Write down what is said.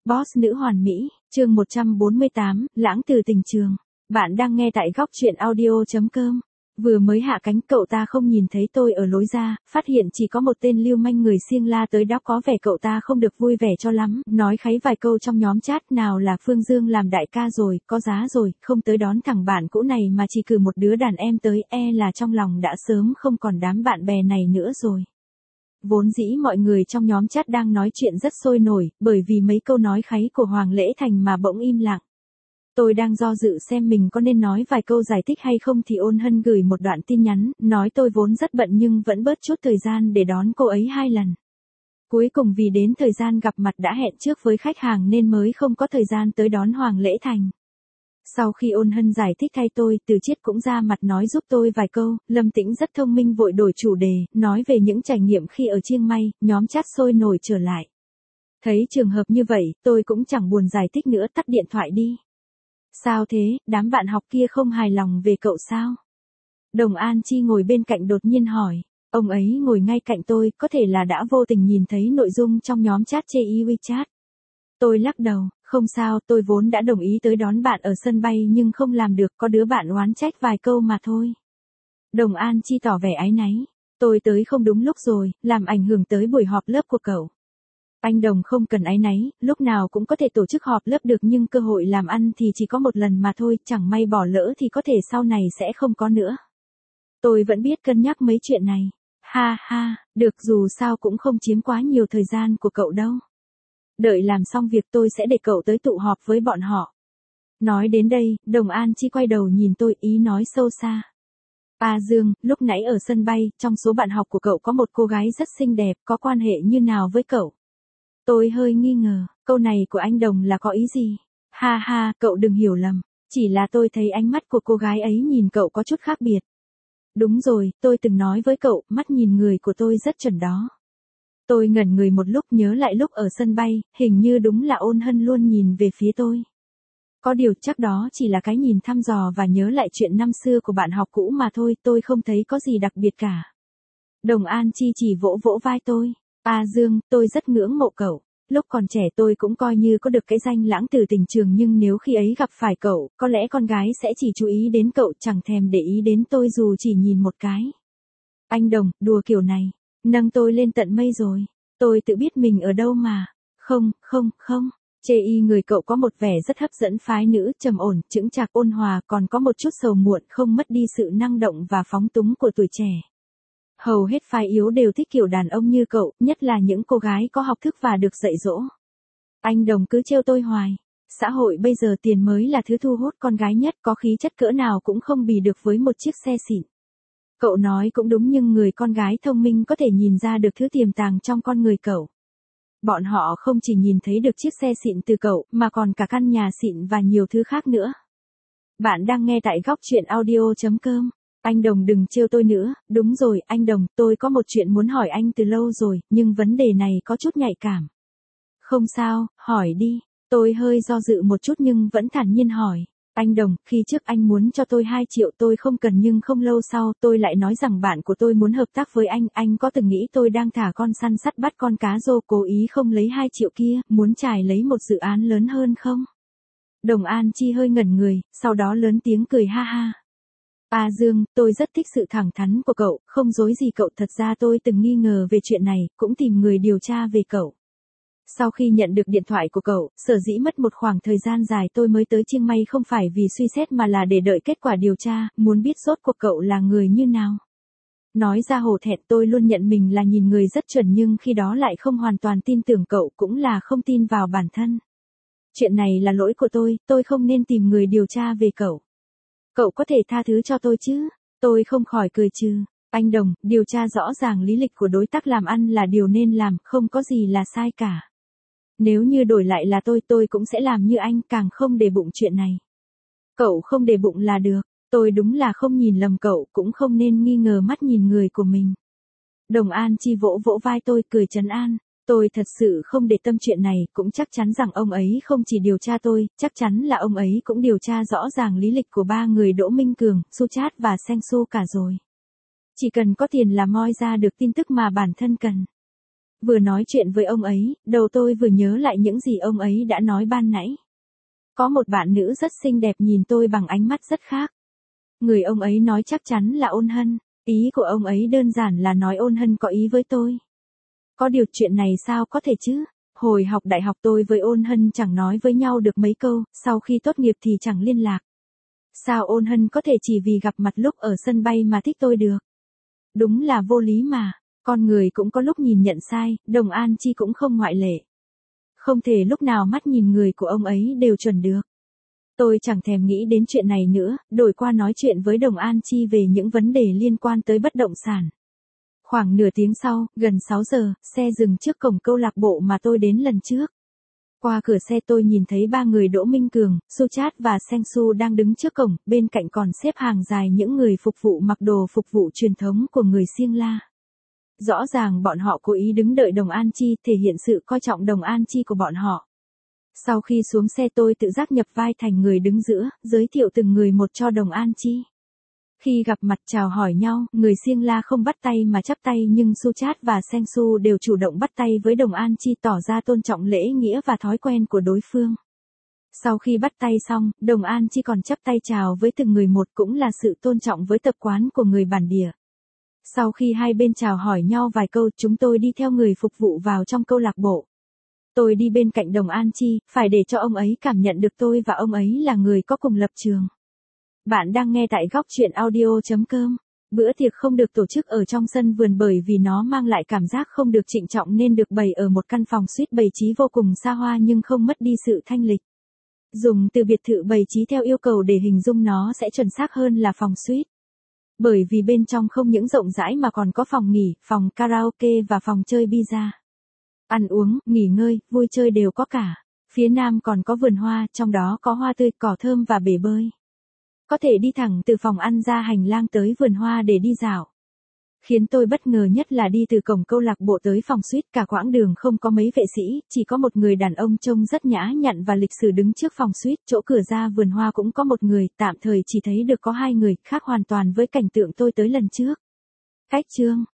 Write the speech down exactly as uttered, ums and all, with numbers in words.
Boss nữ hoàn mỹ, chương một trăm bốn mươi tám, lãng từ tình trường. Bạn đang nghe tại góc truyện audio chấm com. Vừa mới hạ cánh cậu ta không nhìn thấy tôi ở lối ra, phát hiện chỉ có một tên lưu manh người xiêng la tới đó, có vẻ cậu ta không được vui vẻ cho lắm, nói kháy vài câu trong nhóm chat, nào là Phương Dương làm đại ca rồi, có giá rồi, không tới đón thằng bạn cũ này mà chỉ cử một đứa đàn em tới, e là trong lòng đã sớm không còn đám bạn bè này nữa rồi. Vốn dĩ mọi người trong nhóm chat đang nói chuyện rất sôi nổi, bởi vì mấy câu nói kháy của Hoàng Lễ Thành mà bỗng im lặng. Tôi đang do dự xem mình có nên nói vài câu giải thích hay không thì Ôn Hân gửi một đoạn tin nhắn, nói tôi vốn rất bận nhưng vẫn bớt chút thời gian để đón cô ấy hai lần. Cuối cùng vì đến thời gian gặp mặt đã hẹn trước với khách hàng nên mới không có thời gian tới đón Hoàng Lễ Thành. Sau khi Ôn Hân giải thích thay tôi, Từ Chiết cũng ra mặt nói giúp tôi vài câu, Lâm Tĩnh rất thông minh vội đổi chủ đề, nói về những trải nghiệm khi ở Chiang Mai, nhóm chat sôi nổi trở lại. Thấy trường hợp như vậy, tôi cũng chẳng buồn giải thích nữa, tắt điện thoại đi. Sao thế, đám bạn học kia không hài lòng về cậu sao? Đồng An Chi ngồi bên cạnh đột nhiên hỏi, ông ấy ngồi ngay cạnh tôi, có thể là đã vô tình nhìn thấy nội dung trong nhóm chat chê y WeChat. Tôi lắc đầu, không sao, tôi vốn đã đồng ý tới đón bạn ở sân bay nhưng không làm được, có đứa bạn oán trách vài câu mà thôi. Đồng An Chi tỏ vẻ áy náy, tôi tới không đúng lúc rồi, làm ảnh hưởng tới buổi họp lớp của cậu. Anh Đồng không cần áy náy, lúc nào cũng có thể tổ chức họp lớp được nhưng cơ hội làm ăn thì chỉ có một lần mà thôi, chẳng may bỏ lỡ thì có thể sau này sẽ không có nữa. Tôi vẫn biết cân nhắc mấy chuyện này. Ha ha, được, dù sao cũng không chiếm quá nhiều thời gian của cậu đâu. Đợi làm xong việc tôi sẽ để cậu tới tụ họp với bọn họ. Nói đến đây, Đồng An Chi quay đầu nhìn tôi, ý nói sâu xa. À Dương, lúc nãy ở sân bay, trong số bạn học của cậu có một cô gái rất xinh đẹp, có quan hệ như nào với cậu? Tôi hơi nghi ngờ, câu này của anh Đồng là có ý gì? Ha ha, cậu đừng hiểu lầm, chỉ là tôi thấy ánh mắt của cô gái ấy nhìn cậu có chút khác biệt. Đúng rồi, tôi từng nói với cậu, mắt nhìn người của tôi rất chuẩn đó. Tôi ngẩn người một lúc, nhớ lại lúc ở sân bay, hình như đúng là Ôn Hân luôn nhìn về phía tôi. Có điều chắc đó chỉ là cái nhìn thăm dò và nhớ lại chuyện năm xưa của bạn học cũ mà thôi, tôi không thấy có gì đặc biệt cả. Đồng An Chi chỉ vỗ vỗ vai tôi. À Dương, tôi rất ngưỡng mộ cậu. Lúc còn trẻ tôi cũng coi như có được cái danh lãng từ tình trường, nhưng nếu khi ấy gặp phải cậu, có lẽ con gái sẽ chỉ chú ý đến cậu, chẳng thèm để ý đến tôi dù chỉ nhìn một cái. Anh Đồng, đùa kiểu này, nâng tôi lên tận mây rồi. Tôi tự biết mình ở đâu mà. Không, không, không. Chê y người cậu có một vẻ rất hấp dẫn, phái nữ, trầm ổn, chững chạc, ôn hòa, còn có một chút sầu muộn, không mất đi sự năng động và phóng túng của tuổi trẻ. Hầu hết phái yếu đều thích kiểu đàn ông như cậu, nhất là những cô gái có học thức và được dạy dỗ. Anh Đồng cứ trêu tôi hoài. Xã hội bây giờ tiền mới là thứ thu hút con gái nhất, có khí chất cỡ nào cũng không bì được với một chiếc xe xịn. Cậu nói cũng đúng, nhưng người con gái thông minh có thể nhìn ra được thứ tiềm tàng trong con người cậu. Bọn họ không chỉ nhìn thấy được chiếc xe xịn từ cậu, mà còn cả căn nhà xịn và nhiều thứ khác nữa. Bạn đang nghe tại góc truyện audio chấm com. Anh Đồng đừng trêu tôi nữa, đúng rồi, anh Đồng, tôi có một chuyện muốn hỏi anh từ lâu rồi, nhưng vấn đề này có chút nhạy cảm. Không sao, hỏi đi. Tôi hơi do dự một chút nhưng vẫn thản nhiên hỏi. Anh Đồng, khi trước anh muốn cho tôi hai triệu tôi không cần, nhưng không lâu sau tôi lại nói rằng bạn của tôi muốn hợp tác với anh. Anh có từng nghĩ tôi đang thả con săn sắt bắt con cá rô, cố ý không lấy hai triệu kia, muốn trải lấy một dự án lớn hơn không? Đồng An Chi hơi ngẩn người, sau đó lớn tiếng cười ha ha. À Dương, tôi rất thích sự thẳng thắn của cậu, không dối gì cậu, thật ra tôi từng nghi ngờ về chuyện này, cũng tìm người điều tra về cậu. Sau khi nhận được điện thoại của cậu, sở dĩ mất một khoảng thời gian dài tôi mới tới Chiang Mai không phải vì suy xét mà là để đợi kết quả điều tra, muốn biết rốt cuộc cậu là người như nào. Nói ra hổ thẹn, tôi luôn nhận mình là nhìn người rất chuẩn nhưng khi đó lại không hoàn toàn tin tưởng cậu, cũng là không tin vào bản thân. Chuyện này là lỗi của tôi, tôi không nên tìm người điều tra về cậu. Cậu có thể tha thứ cho tôi chứ? Tôi không khỏi cười trừ. Anh Đồng, điều tra rõ ràng lý lịch của đối tác làm ăn là điều nên làm, không có gì là sai cả. Nếu như đổi lại là tôi, tôi cũng sẽ làm như anh, càng không để bụng chuyện này. Cậu không để bụng là được, tôi đúng là không nhìn lầm cậu, cũng không nên nghi ngờ mắt nhìn người của mình. Đồng An Chi vỗ vỗ vai tôi, cười trấn an. Tôi thật sự không để tâm chuyện này, cũng chắc chắn rằng ông ấy không chỉ điều tra tôi, chắc chắn là ông ấy cũng điều tra rõ ràng lý lịch của ba người Đỗ Minh Cường, Su Chat và Seng Su cả rồi. Chỉ cần có tiền là moi ra được tin tức mà bản thân cần. Vừa nói chuyện với ông ấy, đầu tôi vừa nhớ lại những gì ông ấy đã nói ban nãy. Có một bạn nữ rất xinh đẹp nhìn tôi bằng ánh mắt rất khác. Người ông ấy nói chắc chắn là Ôn Hân, ý của ông ấy đơn giản là nói Ôn Hân có ý với tôi. Có điều chuyện này sao có thể chứ? Hồi học đại học tôi với Ôn Hân chẳng nói với nhau được mấy câu, sau khi tốt nghiệp thì chẳng liên lạc. Sao Ôn Hân có thể chỉ vì gặp mặt lúc ở sân bay mà thích tôi được? Đúng là vô lý mà, con người cũng có lúc nhìn nhận sai, Đồng An Chi cũng không ngoại lệ. Không thể lúc nào mắt nhìn người của ông ấy đều chuẩn được. Tôi chẳng thèm nghĩ đến chuyện này nữa, đổi qua nói chuyện với Đồng An Chi về những vấn đề liên quan tới bất động sản. Khoảng nửa tiếng sau, gần sáu giờ, xe dừng trước cổng câu lạc bộ mà tôi đến lần trước. Qua cửa xe tôi nhìn thấy ba người Đỗ Minh Cường, Suchat và Seng Su đang đứng trước cổng, bên cạnh còn xếp hàng dài những người phục vụ mặc đồ phục vụ truyền thống của người Siêng La. Rõ ràng bọn họ cố ý đứng đợi Đồng An Chi, thể hiện sự coi trọng Đồng An Chi của bọn họ. Sau khi xuống xe tôi tự giác nhập vai thành người đứng giữa, giới thiệu từng người một cho Đồng An Chi. Khi gặp mặt chào hỏi nhau, người Siêng La không bắt tay mà chắp tay nhưng Suchat và Seng Su đều chủ động bắt tay với Đồng An Chi tỏ ra tôn trọng lễ nghĩa và thói quen của đối phương. Sau khi bắt tay xong, Đồng An Chi còn chắp tay chào với từng người một cũng là sự tôn trọng với tập quán của người bản địa. Sau khi hai bên chào hỏi nhau vài câu, chúng tôi đi theo người phục vụ vào trong câu lạc bộ. Tôi đi bên cạnh Đồng An Chi, phải để cho ông ấy cảm nhận được tôi và ông ấy là người có cùng lập trường. Bạn đang nghe tại góc chuyện audio chấm com. Bữa tiệc không được tổ chức ở trong sân vườn bởi vì nó mang lại cảm giác không được trịnh trọng nên được bày ở một căn phòng suite bày trí vô cùng xa hoa nhưng không mất đi sự thanh lịch. Dùng từ biệt thự bày trí theo yêu cầu để hình dung nó sẽ chuẩn xác hơn là phòng suite. Bởi vì bên trong không những rộng rãi mà còn có phòng nghỉ, phòng karaoke và phòng chơi bida. Ăn uống, nghỉ ngơi, vui chơi đều có cả. Phía nam còn có vườn hoa, trong đó có hoa tươi, cỏ thơm và bể bơi. Có thể đi thẳng từ phòng ăn ra hành lang tới vườn hoa để đi dạo. Khiến tôi bất ngờ nhất là đi từ cổng câu lạc bộ tới phòng suite, cả quãng đường không có mấy vệ sĩ, chỉ có một người đàn ông trông rất nhã nhặn và lịch sự đứng trước phòng suite, chỗ cửa ra vườn hoa cũng có một người, tạm thời chỉ thấy được có hai người, khác hoàn toàn với cảnh tượng tôi tới lần trước. Cách chương